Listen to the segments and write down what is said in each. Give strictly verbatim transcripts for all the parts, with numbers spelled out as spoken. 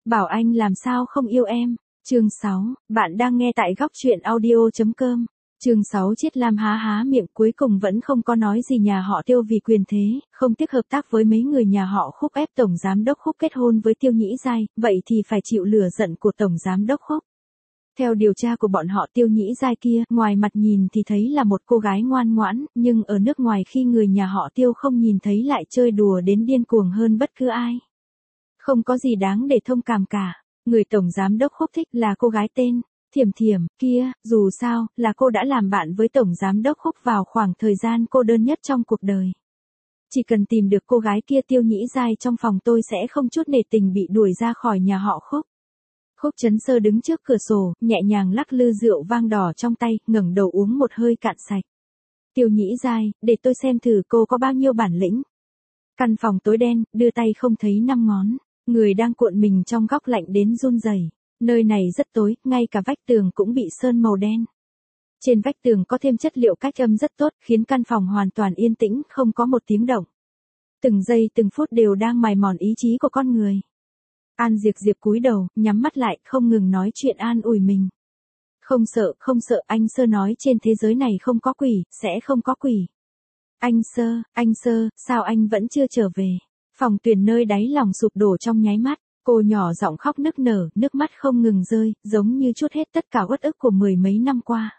Bảo anh làm sao không yêu em. Chương sáu, bạn đang nghe tại góc truyện audio chấm com. Chương sáu Chiết Lam há há miệng cuối cùng vẫn không có nói gì nhà họ Tiêu vì quyền thế, không tiếc hợp tác với mấy người nhà họ Khúc ép Tổng Giám Đốc Khúc kết hôn với Tiêu Nhĩ Giai, vậy thì phải chịu lửa giận của Tổng Giám Đốc Khúc. Theo điều tra của bọn họ Tiêu Nhĩ Giai kia, ngoài mặt nhìn thì thấy là một cô gái ngoan ngoãn, nhưng ở nước ngoài khi người nhà họ Tiêu không nhìn thấy lại chơi đùa đến điên cuồng hơn bất cứ ai. Không có gì đáng để thông cảm cả. Người Tổng Giám Đốc Khúc thích là cô gái tên Thiểm Thiểm kia, dù sao, là cô đã làm bạn với Tổng Giám Đốc Khúc vào khoảng thời gian cô đơn nhất trong cuộc đời. Chỉ cần tìm được cô gái kia Tiêu Nhĩ Giai trong phòng tôi sẽ không chút nể tình bị đuổi ra khỏi nhà họ Khúc. Khúc Chấn Sơ đứng trước cửa sổ, nhẹ nhàng lắc lư rượu vang đỏ trong tay, ngẩng đầu uống một hơi cạn sạch. Tiêu Nhĩ Giai, để tôi xem thử cô có bao nhiêu bản lĩnh. Căn phòng tối đen, đưa tay không thấy năm ngón. Người đang cuộn mình trong góc lạnh đến run rẩy. Nơi này rất tối, ngay cả vách tường cũng bị sơn màu đen. Trên vách tường có thêm chất liệu cách âm rất tốt, khiến căn phòng hoàn toàn yên tĩnh, không có một tiếng động. Từng giây từng phút đều đang mài mòn ý chí của con người. An Diệp Diệp cúi đầu, nhắm mắt lại, không ngừng nói chuyện an ủi mình. Không sợ, không sợ, anh Sơ nói trên thế giới này không có quỷ, sẽ không có quỷ. Anh Sơ, anh Sơ, sao anh vẫn chưa trở về? Phòng Tuyền nơi đáy lòng sụp đổ trong nháy mắt, cô nhỏ giọng khóc nức nở, nước mắt không ngừng rơi, giống như trút hết tất cả uất ức của mười mấy năm qua.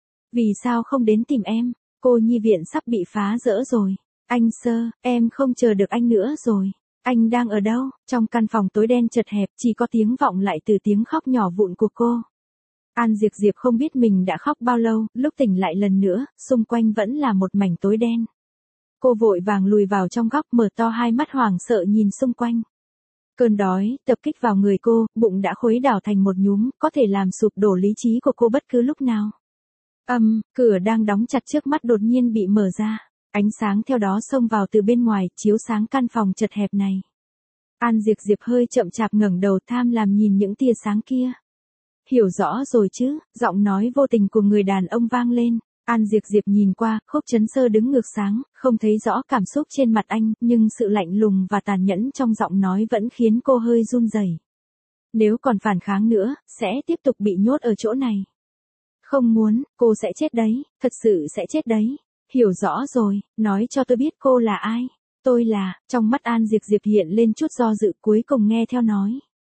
Vì sao không đến tìm em? Cô nhi viện sắp bị phá rỡ rồi. Anh Sơ, em không chờ được anh nữa rồi. Anh đang ở đâu? Trong căn phòng tối đen chật hẹp, chỉ có tiếng vọng lại từ tiếng khóc nhỏ vụn của cô. An Diệp Diệp không biết mình đã khóc bao lâu, lúc tỉnh lại lần nữa, xung quanh vẫn là một mảnh tối đen. Cô vội vàng lùi vào trong góc, mở to hai mắt hoảng sợ nhìn xung quanh. Cơn đói tập kích vào người cô, bụng đã khuấy đảo thành một nhúm, có thể làm sụp đổ lý trí của cô bất cứ lúc nào. Âm, um, cửa đang đóng chặt trước mắt đột nhiên bị mở ra. Ánh sáng theo đó xông vào từ bên ngoài, chiếu sáng căn phòng chật hẹp này. An Diệp Diệp hơi chậm chạp ngẩng đầu tham lam nhìn những tia sáng kia. Hiểu rõ rồi chứ, giọng nói vô tình của người đàn ông vang lên. An Diệp Diệp nhìn qua, Khúc Chấn Sơ đứng ngược sáng, không thấy rõ cảm xúc trên mặt anh, nhưng sự lạnh lùng và tàn nhẫn trong giọng nói vẫn khiến cô hơi run rẩy. Nếu còn phản kháng nữa, sẽ tiếp tục bị nhốt ở chỗ này. Không muốn, cô sẽ chết đấy, thật sự sẽ chết đấy. Hiểu rõ rồi, nói cho tôi biết cô là ai. Tôi là, trong mắt An Diệp Diệp hiện lên chút do dự, cuối cùng nghe theo nói.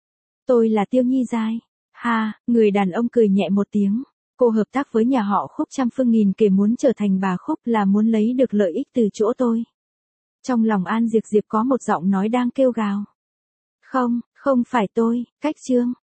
Tôi là Tiêu Nhĩ Giai. Ha, người đàn ông cười nhẹ một tiếng. Cô hợp tác với nhà họ Khúc trăm phương nghìn kể muốn trở thành bà Khúc là muốn lấy được lợi ích từ chỗ tôi. Trong lòng An Diệp Diệp có một giọng nói đang kêu gào. Không, không phải tôi, cách chương.